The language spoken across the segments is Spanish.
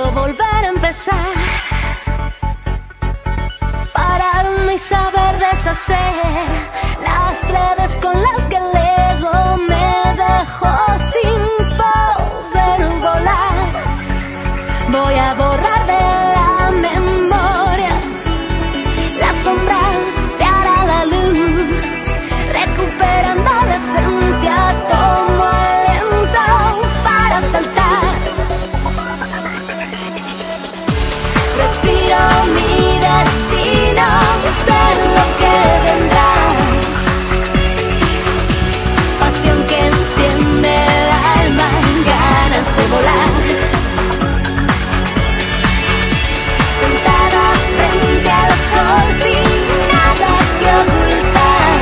volver a empezar, pararme y saber deshacer las redes con las que el ego me dejó sin poder volar. Voy a borrar de la memoria las sombras, se hará la luz, recuperando la esencia, tomo aliento para saltar. Respiro mi destino, sé lo que vendrá, pasión que enciende el alma, ganas de volar. Sentada frente al sol sin nada que ocultar,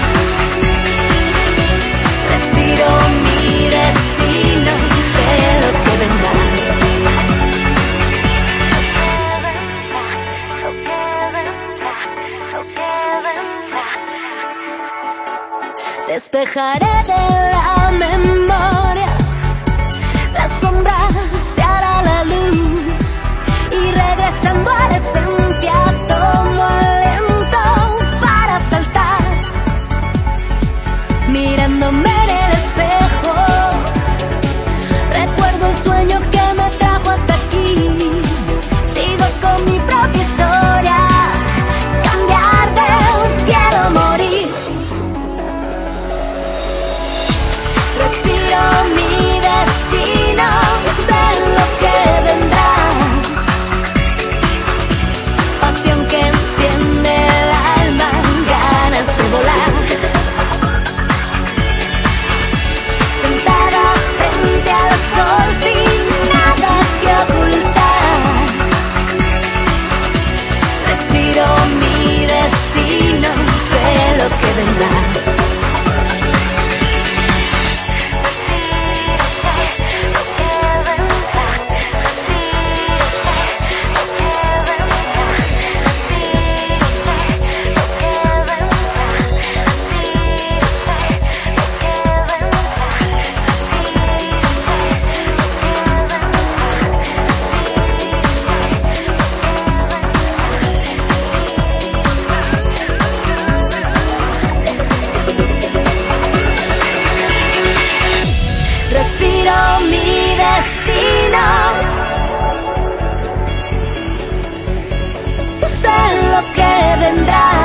respiro mi destino, sé lo que vendrá. Despejaré de la memoria las sombras, se hará la luz, y regresando a la esencia tomo aliento para saltar. Mirándome en el espejo, recuerdo el sueño que me trajo hasta aquí. Sigo con mi propia historia, cambiar de quiero morir. Respiro mi destino, sé lo que vendrá, pasión que enciende el alma, ganas de volar. Sentada frente al sol sin nada que ocultar, respiro mi destino, sé lo que vendrá. Respiro mi destino, sé lo que vendrá.